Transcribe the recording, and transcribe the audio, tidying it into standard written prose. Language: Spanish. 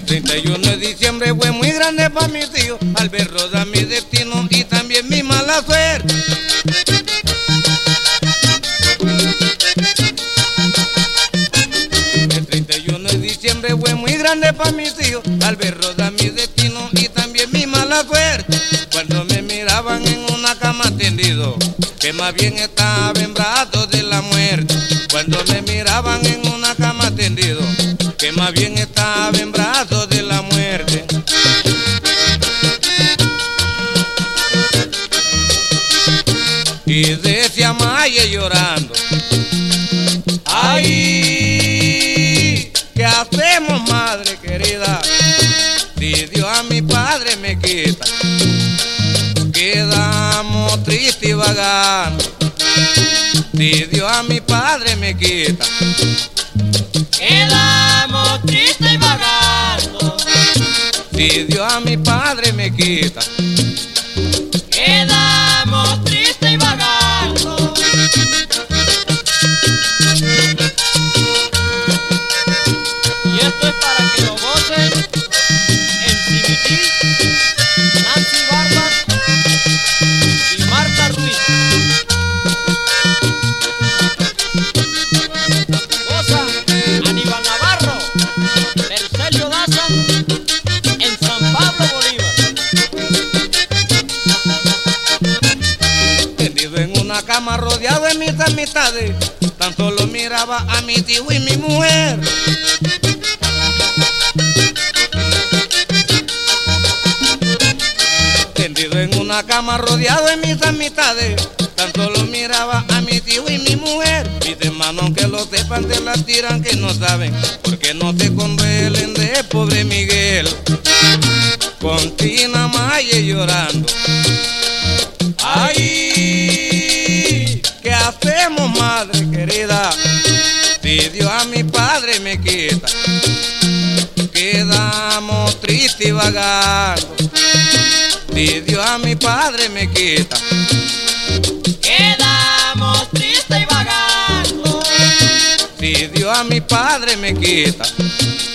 31 de diciembre fue muy grande para mi tío, al ver rodar mi destino y también mi mala suerte. El 31 de diciembre fue muy grande para mi tío, al ver rodar mi destino y también mi mala suerte. Cuando me miraban en una cama tendido, que más bien estaba en brazos de la muerte. Cuando me miraban en una cama tendido, que más bien estaba en brazos de la muerte. Y decía Maya llorando: ay, ¿qué hacemos, madre querida? Si Dios a mi padre me quita, quedamos tristes y vagando. Si Dios a mi padre me quita, quedamos tristes y vagando. Si Dios a mi padre me quita, quedamos tristes y vagando. Y esto es para que lo gocen en Cimití, Nancy Barbas y Marta Ruiz. Goza Aníbal Navarro, Mercelio Daza en San Pablo, Bolívar. Tendido en una cama rodeado de mis amistades, tan solo miraba a mi tío y mi mujer. Tendido en una cama rodeado de mis amistades, tan solo miraba a mi tío y mi mujer. Mis hermanos que lo sepan se las tiran que no saben, porque no se conduelen de pobre Miguel. Con Tina Maya llorando: ay, ¿qué hacemos, madre querida? Si Dios a mi padre me quita, quedamos tristes y vagando. Si Dios a mi padre me quita, quedamos tristes y vagando. Si Dios a mi padre me quita,